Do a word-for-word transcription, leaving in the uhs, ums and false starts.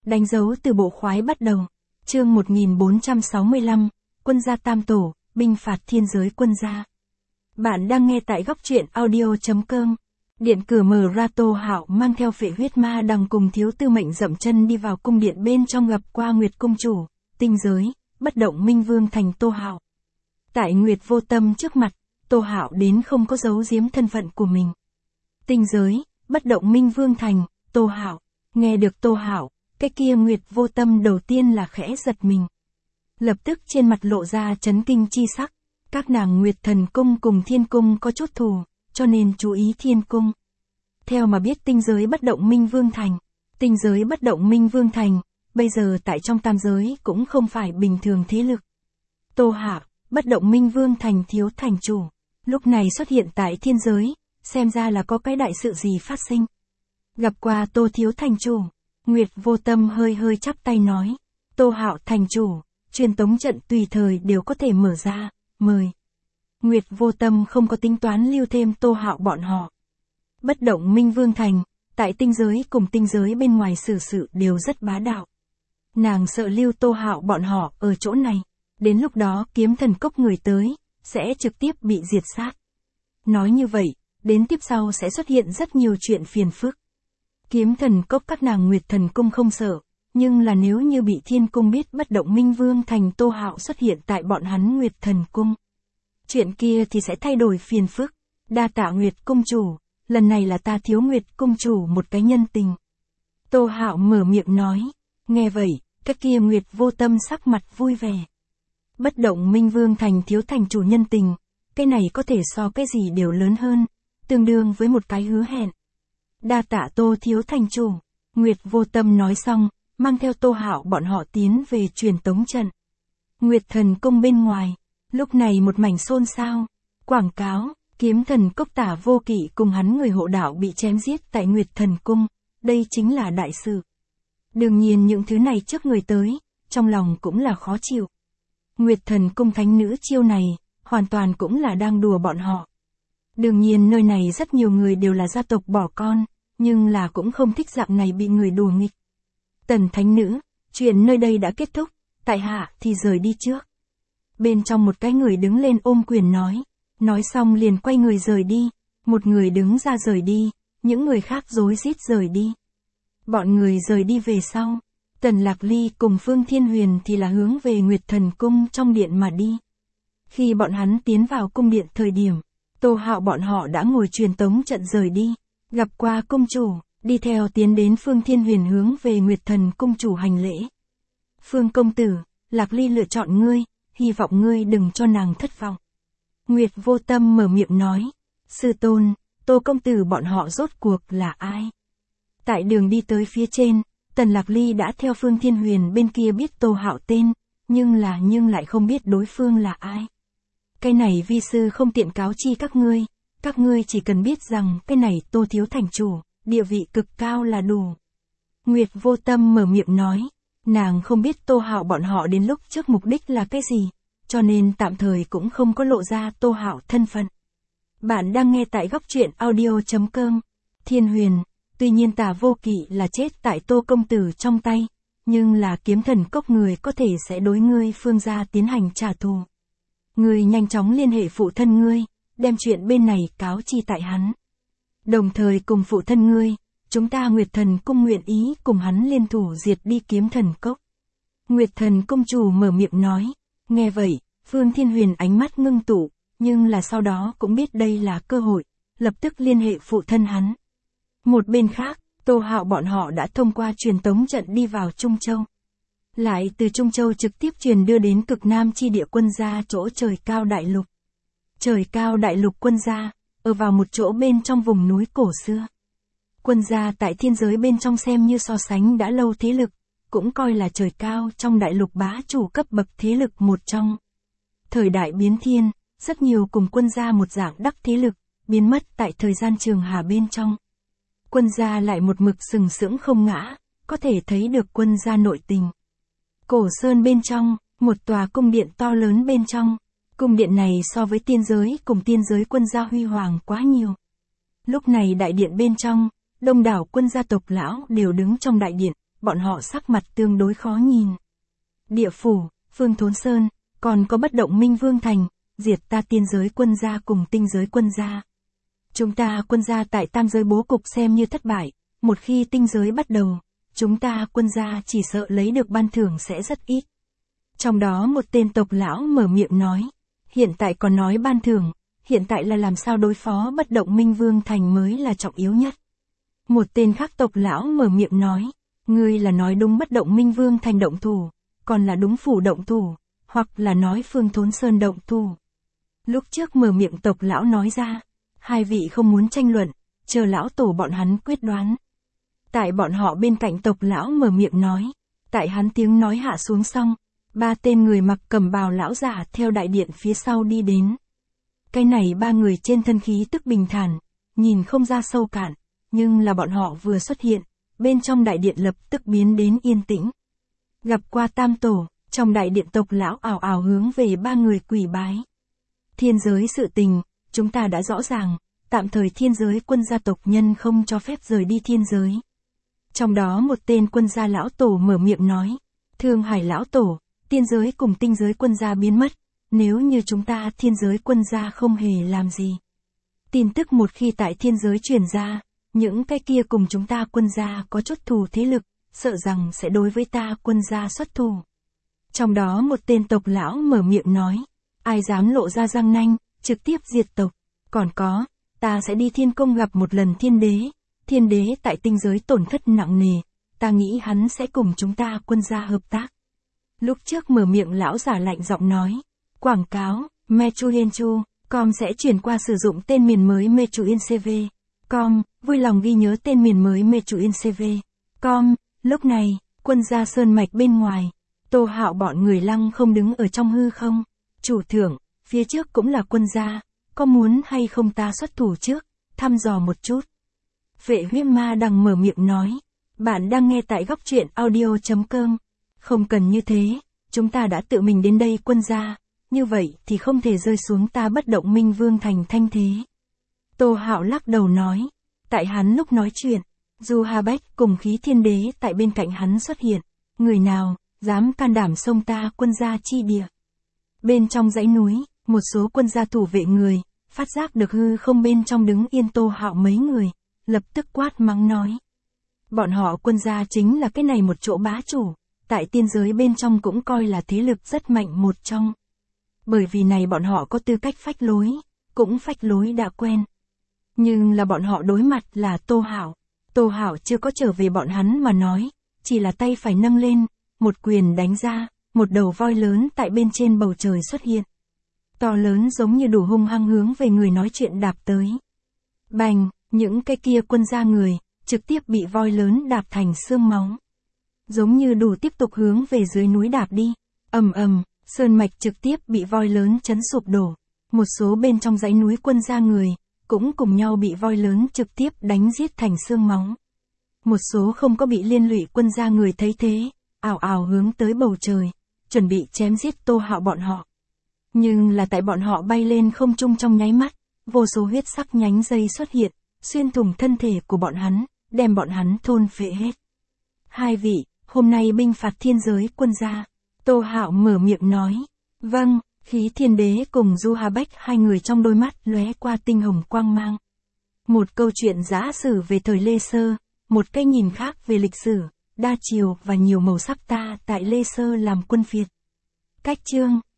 Đánh dấu từ bộ khoái bắt đầu. Chương một nghìn bốn trăm sáu mươi lăm, Quân gia tam tổ, binh phạt thiên giới quân gia. Bạn đang nghe tại góc truyện audio.com. Điện cửa mở ra, Tô Hạo mang theo Phệ Huyết Ma Đằng cùng Thiếu Tư Mệnh dậm chân đi vào cung điện, bên trong gặp qua Nguyệt Cung Chủ, Tinh Giới, Bất Động Minh Vương thành Tô Hạo. Tại Nguyệt Vô Tâm trước mặt, Tô Hạo đến không có giấu giếm thân phận của mình. Tinh Giới, Bất Động Minh Vương thành, Tô Hạo. Nghe được Tô Hạo, cái kia Nguyệt Vô Tâm đầu tiên là khẽ giật mình. Lập tức trên mặt lộ ra chấn kinh chi sắc. Các nàng Nguyệt Thần Cung cùng Thiên Cung có chút thù, cho nên chú ý Thiên Cung. Theo mà biết Tinh Giới Bất Động Minh Vương thành. Tinh Giới Bất Động Minh Vương thành, bây giờ tại trong tam giới cũng không phải bình thường thế lực. Tô Hạo, Bất Động Minh Vương thành thiếu thành chủ, lúc này xuất hiện tại thiên giới, xem ra là có cái đại sự gì phát sinh. Gặp qua Tô thiếu thành chủ, Nguyệt Vô Tâm hơi hơi chắp tay nói, Tô Hạo thành chủ, truyền tống trận tùy thời đều có thể mở ra, mời. Nguyệt Vô Tâm không có tính toán lưu thêm Tô Hạo bọn họ. Bất Động Minh Vương thành, tại tinh giới cùng tinh giới bên ngoài xử sự đều rất bá đạo. Nàng sợ lưu Tô Hạo bọn họ ở chỗ này, đến lúc đó Kiếm Thần Cốc người tới, sẽ trực tiếp bị diệt sát. Nói như vậy, đến tiếp sau sẽ xuất hiện rất nhiều chuyện phiền phức. Kiếm Thần Cốc các nàng Nguyệt Thần Cung không sợ, nhưng là nếu như bị Thiên Cung biết Bất Động Minh Vương thành Tô Hạo xuất hiện tại bọn hắn Nguyệt Thần Cung, chuyện kia thì sẽ thay đổi phiền phức. Đa tạ Nguyệt Cung chủ, lần này là ta thiếu Nguyệt Cung chủ một cái nhân tình. Tô Hạo mở miệng nói, nghe vậy, cái kia Nguyệt Vô Tâm sắc mặt vui vẻ. Bất Động Minh Vương thành thiếu thành chủ nhân tình, cái này có thể so cái gì đều lớn hơn, tương đương với một cái hứa hẹn. Đa tạ Tô thiếu thành chủ, Nguyệt Vô Tâm nói xong, mang theo Tô Hạo bọn họ tiến về truyền tống trận. Nguyệt Thần Cung bên ngoài, lúc này một mảnh xôn xao, quảng cáo, Kiếm Thần Cốc Tả Vô Kỵ cùng hắn người hộ đạo bị chém giết tại Nguyệt Thần Cung, đây chính là đại sự. Đương nhiên những thứ này trước người tới, trong lòng cũng là khó chịu. Nguyệt Thần Cung thánh nữ chiêu này, hoàn toàn cũng là đang đùa bọn họ. Đương nhiên nơi này rất nhiều người đều là gia tộc bỏ con, nhưng là cũng không thích dạng này bị người đùa nghịch. Tần thánh nữ, chuyện nơi đây đã kết thúc, tại hạ thì rời đi trước. Bên trong một cái người đứng lên ôm quyền nói, nói xong liền quay người rời đi, một người đứng ra rời đi, những người khác rối rít rời đi. Bọn người rời đi về sau, Tần Lạc Ly cùng Phương Thiên Huyền thì là hướng về Nguyệt Thần Cung trong điện mà đi. Khi bọn hắn tiến vào cung điện thời điểm, Tô Hạo bọn họ đã ngồi truyền tống trận rời đi, gặp qua cung chủ, đi theo tiến đến Phương Thiên Huyền hướng về Nguyệt Thần Cung chủ hành lễ. Phương công tử, Lạc Ly lựa chọn ngươi, hy vọng ngươi đừng cho nàng thất vọng. Nguyệt Vô Tâm mở miệng nói, sư tôn, Tô công tử bọn họ rốt cuộc là ai? Tại đường đi tới phía trên, Tần Lạc Ly đã theo Phương Thiên Huyền bên kia biết Tô Hạo tên, nhưng là nhưng lại không biết đối phương là ai. Cái này vi sư không tiện cáo chi các ngươi, các ngươi chỉ cần biết rằng cái này Tô thiếu thành chủ, địa vị cực cao là đủ. Nguyệt Vô Tâm mở miệng nói, nàng không biết Tô Hạo bọn họ đến lúc trước mục đích là cái gì, cho nên tạm thời cũng không có lộ ra Tô Hạo thân phận. Bạn đang nghe tại góc truyện audio.com. Thiên Huyền, tuy nhiên Tả Vô Kỵ là chết tại Tô công tử trong tay, nhưng là Kiếm Thần Cốc người có thể sẽ đối ngươi Phương gia tiến hành trả thù. Ngươi nhanh chóng liên hệ phụ thân ngươi, đem chuyện bên này cáo chi tại hắn. Đồng thời cùng phụ thân ngươi, chúng ta Nguyệt Thần Cung nguyện ý cùng hắn liên thủ diệt đi Kiếm Thần Cốc. Nguyệt Thần Cung chủ mở miệng nói, nghe vậy, Phương Thiên Huyền ánh mắt ngưng tụ, nhưng là sau đó cũng biết đây là cơ hội, lập tức liên hệ phụ thân hắn. Một bên khác, Tô Hạo bọn họ đã thông qua truyền tống trận đi vào Trung Châu. Lại từ Trung Châu trực tiếp truyền đưa đến cực nam chi địa quân gia chỗ Trời Cao Đại Lục. Trời Cao Đại Lục quân gia, ở vào một chỗ bên trong vùng núi cổ xưa. Quân gia tại thiên giới bên trong xem như so sánh đã lâu thế lực, cũng coi là trời cao trong đại lục bá chủ cấp bậc thế lực một trong. Thời đại biến thiên, rất nhiều cùng quân gia một dạng đắc thế lực, biến mất tại thời gian trường hà bên trong. Quân gia lại một mực sừng sững không ngã, có thể thấy được quân gia nội tình. Cổ sơn bên trong, một tòa cung điện to lớn bên trong, cung điện này so với tiên giới cùng tiên giới quân gia huy hoàng quá nhiều. Lúc này đại điện bên trong, đông đảo quân gia tộc lão đều đứng trong đại điện, bọn họ sắc mặt tương đối khó nhìn. Địa phủ, Phương Thốn Sơn, còn có bất động Minh Vương Thành, diệt ta tiên giới quân gia cùng tinh giới quân gia. Chúng ta quân gia tại tam giới bố cục xem như thất bại, một khi tinh giới bắt đầu, chúng ta quân gia chỉ sợ lấy được ban thưởng sẽ rất ít. Trong đó một tên tộc lão mở miệng nói, hiện tại còn nói ban thưởng, hiện tại là làm sao đối phó bất động Minh Vương Thành mới là trọng yếu nhất. Một tên khác tộc lão mở miệng nói, ngươi là nói đúng bất động Minh Vương Thành động thủ, còn là đúng phủ động thủ, hoặc là nói Phương Thốn Sơn động thủ. Lúc trước mở miệng tộc lão nói ra, hai vị không muốn tranh luận, chờ lão tổ bọn hắn quyết đoán. Tại bọn họ bên cạnh tộc lão mở miệng nói, tại hắn tiếng nói hạ xuống xong, ba tên người mặc cẩm bào lão giả theo đại điện phía sau đi đến. Cái này ba người trên thân khí tức bình thản, nhìn không ra sâu cạn, nhưng là bọn họ vừa xuất hiện, bên trong đại điện lập tức biến đến yên tĩnh. Gặp qua tam tổ, trong đại điện tộc lão ảo ảo hướng về ba người quỳ bái. Thiên giới sự tình, chúng ta đã rõ ràng, tạm thời thiên giới quân gia tộc nhân không cho phép rời đi thiên giới. Trong đó một tên quân gia lão tổ mở miệng nói, Thương Hải lão tổ, tiên giới cùng tinh giới quân gia biến mất, nếu như chúng ta thiên giới quân gia không hề làm gì. Tin tức một khi tại thiên giới truyền ra, những cái kia cùng chúng ta quân gia có chút thù thế lực, sợ rằng sẽ đối với ta quân gia xuất thù. Trong đó một tên tộc lão mở miệng nói, ai dám lộ ra răng nanh, trực tiếp diệt tộc. Còn có, ta sẽ đi thiên cung gặp một lần thiên đế, thiên đế tại tinh giới tổn thất nặng nề, ta nghĩ hắn sẽ cùng chúng ta quân gia hợp tác. Lúc trước mở miệng lão giả lạnh giọng nói, quảng cáo, Mechuyenchu, com sẽ chuyển qua sử dụng tên miền mới Mechuincv. Com, vui lòng ghi nhớ tên miền mới Mechuincv. Com, lúc này, quân gia sơn mạch bên ngoài, Tô Hạo bọn người lăng không đứng ở trong hư không. Chủ thượng, phía trước cũng là quân gia, có muốn hay không ta xuất thủ trước, thăm dò một chút. Vệ huyết ma đằng mở miệng nói, bạn đang nghe tại góc truyện audio.com. Không cần như thế, chúng ta đã tự mình đến đây quân gia, như vậy thì không thể rơi xuống ta bất động Minh Vương Thành thanh thế. Tô Hạo lắc đầu nói, tại hắn lúc nói chuyện, Du Hà Bách cùng khí thiên đế tại bên cạnh hắn xuất hiện, người nào, dám can đảm xông ta quân gia chi địa. Bên trong dãy núi, một số quân gia thủ vệ người, phát giác được hư không bên trong đứng yên Tô Hạo mấy người, lập tức quát mắng nói. Bọn họ quân gia chính là cái này một chỗ bá chủ, tại tiên giới bên trong cũng coi là thế lực rất mạnh một trong. Bởi vì này bọn họ có tư cách phách lối, cũng phách lối đã quen. Nhưng là bọn họ đối mặt là Tô Hạo. Tô Hạo chưa có trở về bọn hắn mà nói, chỉ là tay phải nâng lên, một quyền đánh ra, một đầu voi lớn tại bên trên bầu trời xuất hiện. To lớn giống như đủ hung hăng hướng về người nói chuyện đạp tới. Bành, những cái kia quân gia người, trực tiếp bị voi lớn đạp thành xương máu. Giống như đủ tiếp tục hướng về dưới núi đạp đi. Ầm ầm, sơn mạch trực tiếp bị voi lớn chấn sụp đổ. Một số bên trong dãy núi quân gia người, cũng cùng nhau bị voi lớn trực tiếp đánh giết thành xương máu. Một số không có bị liên lụy quân gia người thấy thế, ảo ảo hướng tới bầu trời, chuẩn bị chém giết Tô Hạo bọn họ. Nhưng là tại bọn họ bay lên không trung trong nháy mắt, vô số huyết sắc nhánh dây xuất hiện, xuyên thủng thân thể của bọn hắn, đem bọn hắn thôn phệ hết. Hai vị, hôm nay binh phạt thiên giới quân gia. Tô Hạo mở miệng nói. Vâng, khí thiên đế cùng Du Hà Bách hai người trong đôi mắt lóe qua tinh hồng quang mang. Một câu chuyện giả sử về thời Lê Sơ, một cái nhìn khác về lịch sử, đa chiều và nhiều màu sắc ta tại Lê Sơ làm quân phiệt. Cách chương